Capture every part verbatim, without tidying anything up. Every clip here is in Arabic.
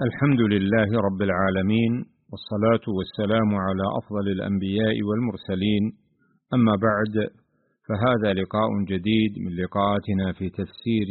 الحمد لله رب العالمين، والصلاة والسلام على أفضل الأنبياء والمرسلين، أما بعد، فهذا لقاء جديد من لقاءاتنا في تفسير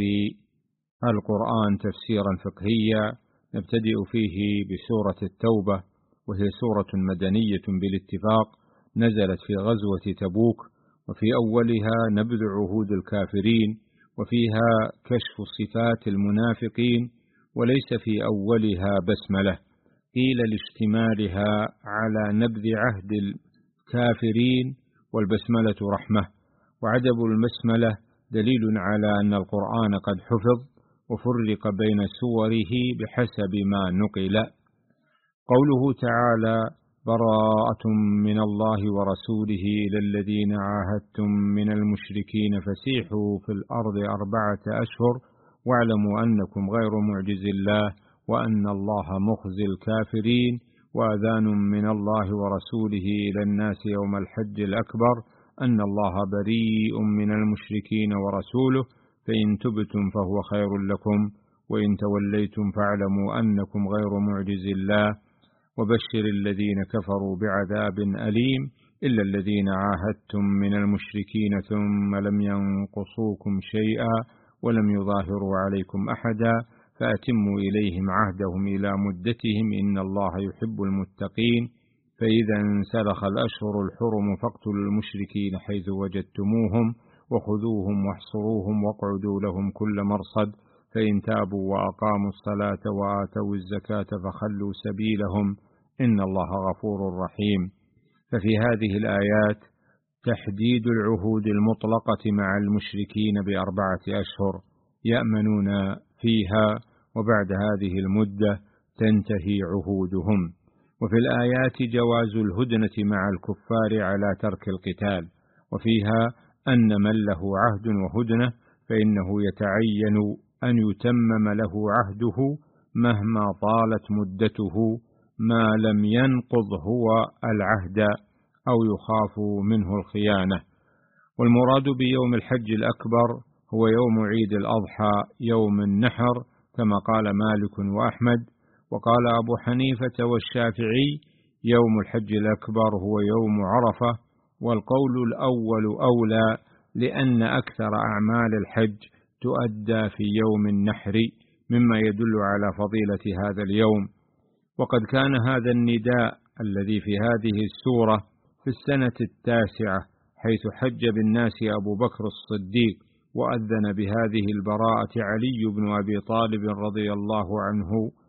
القرآن تفسيرا فقهيا، نبتدئ فيه بسورة التوبة، وهي سورة مدنية بالاتفاق، نزلت في غزوة تبوك، وفي أولها نبذ عهود الكافرين، وفيها كشف صفات المنافقين، وليس في أولها بسملة، قيل لاشتمالها على نبذ عهد الكافرين، والبسملة رحمة، وعدم البسملة دليل على أن القرآن قد حفظ وفرق بين سوره بحسب ما نقل. قوله تعالى: براءة من الله ورسوله إلى الذين عاهدتم من المشركين فسيحوا في الأرض أربعة أشهر واعلموا أنكم غير معجز الله وأن الله مخزي الكافرين، وأذان من الله ورسوله إلى الناس يوم الحج الأكبر أن الله بريء من المشركين ورسوله، فإن تبتم فهو خير لكم وإن توليتم فاعلموا أنكم غير معجز الله، وبشر الذين كفروا بعذاب أليم إلا الذين عاهدتم من المشركين ثم لم ينقصوكم شيئا ولم يظاهروا عليكم أحدا فأتموا إليهم عهدهم إلى مدتهم إن الله يحب المتقين، فإذا انسلخ الأشهر الحرم فاقتلوا المشركين حيث وجدتموهم وخذوهم واحصروهم واقعدوا لهم كل مرصد، فإن تابوا وأقاموا الصلاة وآتوا الزكاة فخلوا سبيلهم إن الله غفور رحيم. ففي هذه الآيات تحديد العهود المطلقة مع المشركين بأربعة أشهر يأمنون فيها، وبعد هذه المدة تنتهي عهودهم. وفي الآيات جواز الهدنة مع الكفار على ترك القتال، وفيها أن من له عهد وهدنة فإنه يتعين أن يتمم له عهده مهما طالت مدته ما لم ينقض هو العهد أو يخاف منه الخيانة. والمراد بيوم الحج الأكبر هو يوم عيد الأضحى يوم النحر كما قال مالك وأحمد، وقال أبو حنيفة والشافعي يوم الحج الأكبر هو يوم عرفة، والقول الأول أولى لأن أكثر أعمال الحج تؤدى في يوم النحر مما يدل على فضيلة هذا اليوم. وقد كان هذا النداء الذي في هذه السورة في السنة التاسعة حيث حج بالناس أبو بكر الصديق، وأذن بهذه البراءة علي بن أبي طالب رضي الله عنه،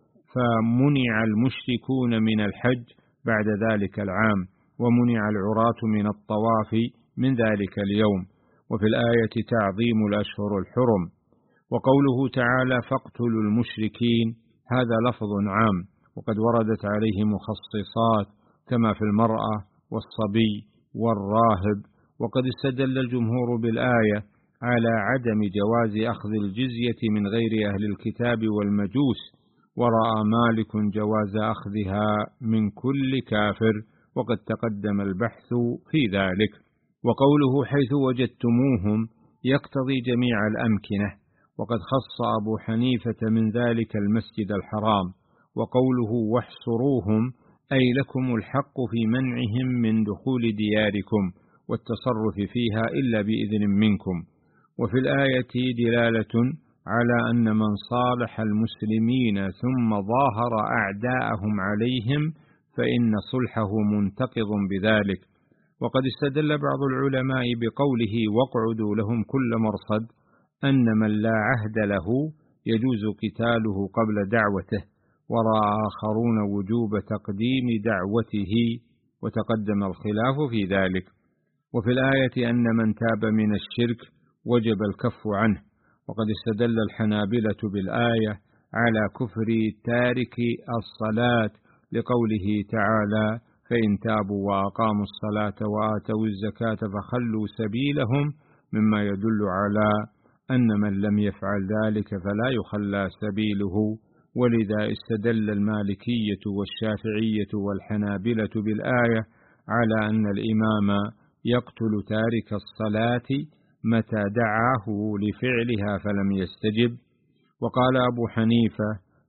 فمنع المشركون من الحج بعد ذلك العام، ومنع العراة من الطواف من ذلك اليوم. وفي الآية تعظيم الأشهر الحرم. وقوله تعالى فاقتلوا المشركين هذا لفظ عام، وقد وردت عليه مخصصات كما في المرأة والصبي والراهب. وقد استدل الجمهور بالآية على عدم جواز أخذ الجزية من غير أهل الكتاب والمجوس، ورأى مالك جواز أخذها من كل كافر، وقد تقدم البحث في ذلك. وقوله حيث وجدتموهم يقتضي جميع الأمكنة، وقد خص أبو حنيفة من ذلك المسجد الحرام. وقوله واحصروهم أي لكم الحق في منعهم من دخول دياركم والتصرف فيها إلا بإذن منكم. وفي الآية دلالة على أن من صالح المسلمين ثم ظاهر أعداءهم عليهم فإن صلحه منتقض بذلك. وقد استدل بعض العلماء بقوله واقعدوا لهم كل مرصد أن من لا عهد له يجوز قتاله قبل دعوته، ورأى آخرون وجوب تقديم دعوته، وتقدم الخلاف في ذلك. وفي الآية أن من تاب من الشرك وجب الكف عنه، وقد استدل الحنابلة بالآية على كفر تارك الصلاة لقوله تعالى فإن تابوا وأقاموا الصلاة وآتوا الزكاة فخلوا سبيلهم، مما يدل على أن من لم يفعل ذلك فلا يخلى سبيله. ولذا استدل المالكية والشافعية والحنابلة بالآية على أن الإمام يقتل تارك الصلاة متى دعاه لفعلها فلم يستجب. وقال أبو حنيفة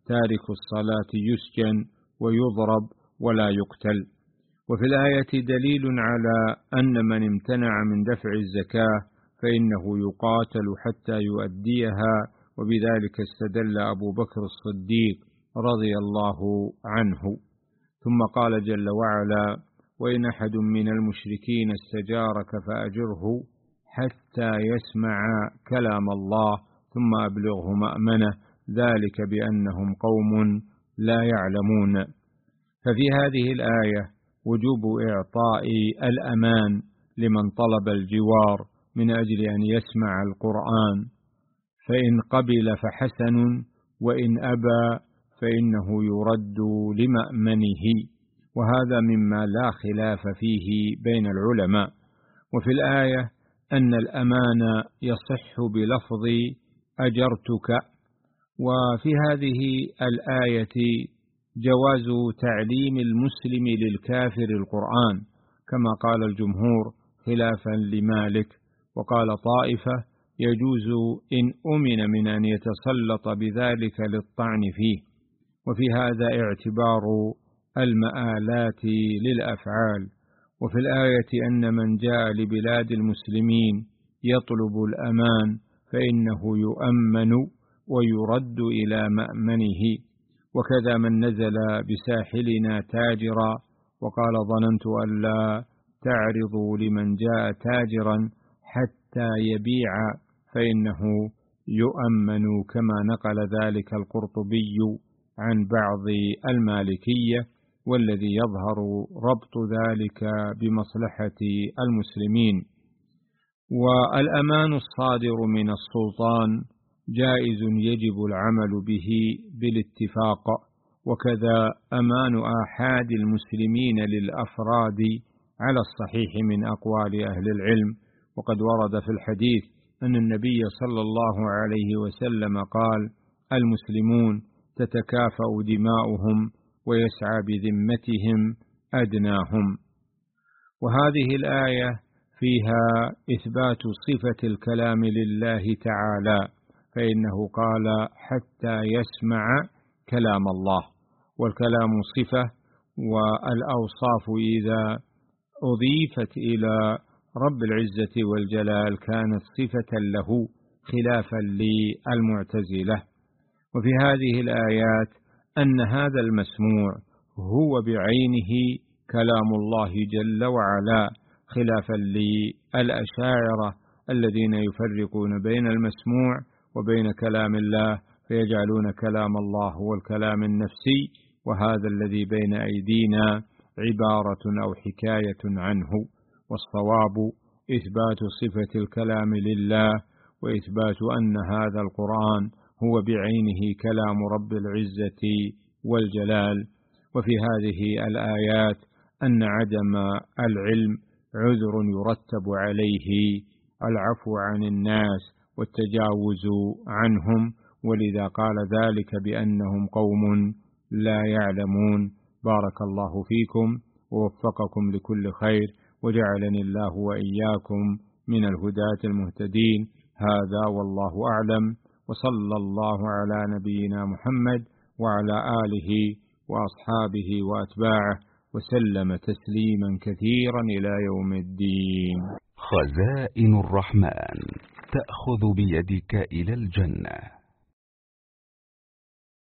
تارك الصلاة يسجن ويضرب ولا يقتل. وفي الآية دليل على أن من امتنع من دفع الزكاة فإنه يقاتل حتى يؤديها، وبذلك استدل أبو بكر الصديق رضي الله عنه. ثم قال جل وعلا: وإن أحد من المشركين استجارك فأجره حتى يسمع كلام الله ثم أبلغه مأمنه، ذلك بأنهم قوم لا يعلمون. ففي هذه الآية وجوب إعطاء الأمان لمن طلب الجوار من أجل أن يسمع القرآن، فإن قبل فحسن، وإن أبى فإنه يرد لمأمنه، وهذا مما لا خلاف فيه بين العلماء. وفي الآية أن الأمان يصح بلفظ أجرتك. وفي هذه الآية جواز تعليم المسلم للكافر القرآن كما قال الجمهور خلافا لمالك، وقال طائفة يجوز إن أمن من أن يتسلط بذلك للطعن فيه. وفي هذا اعتبار المآلات للأفعال. وفي الآية أن من جاء لبلاد المسلمين يطلب الأمان فإنه يؤمن ويرد إلى مأمنه، وكذا من نزل بساحلنا تاجرا وقال ظننت أن لا تعرضوا لمن جاء تاجرا حتى يبيع فإنه يؤمن، كما نقل ذلك القرطبي عن بعض المالكية، والذي يظهر ربط ذلك بمصلحة المسلمين. والأمان الصادر من السلطان جائز يجب العمل به بالاتفاق، وكذا أمان آحاد المسلمين للأفراد على الصحيح من أقوال أهل العلم. وقد ورد في الحديث أن النبي صلى الله عليه وسلم قال: المسلمون تتكافأ دماؤهم ويسعى بذمتهم أدناهم. وهذه الآية فيها إثبات صفة الكلام لله تعالى، فإنه قال: حتى يسمع كلام الله، والكلام صفة، والأوصاف إذا أضيفت إلى رب العزة والجلال كانت صفة له خلافا للمعتزلة. وفي هذه الآيات أن هذا المسموع هو بعينه كلام الله جل وعلا، خلافا للأشاعرة الذين يفرقون بين المسموع وبين كلام الله، فيجعلون كلام الله هو الكلام النفسي، وهذا الذي بين أيدينا عبارة أو حكاية عنه. والصواب إثبات صفة الكلام لله، وإثبات أن هذا القرآن هو بعينه كلام رب العزة والجلال. وفي هذه الآيات أن عدم العلم عذر يرتب عليه العفو عن الناس والتجاوز عنهم، ولذا قال ذلك بأنهم قوم لا يعلمون. بارك الله فيكم ووفقكم لكل خير، وجعلني الله وإياكم من الهداة المهتدين. هذا والله أعلم، وصلى الله على نبينا محمد وعلى آله وأصحابه وأتباعه وسلم تسليما كثيرا إلى يوم الدين. خزائن الرحمن تأخذ بيدك إلى الجنة.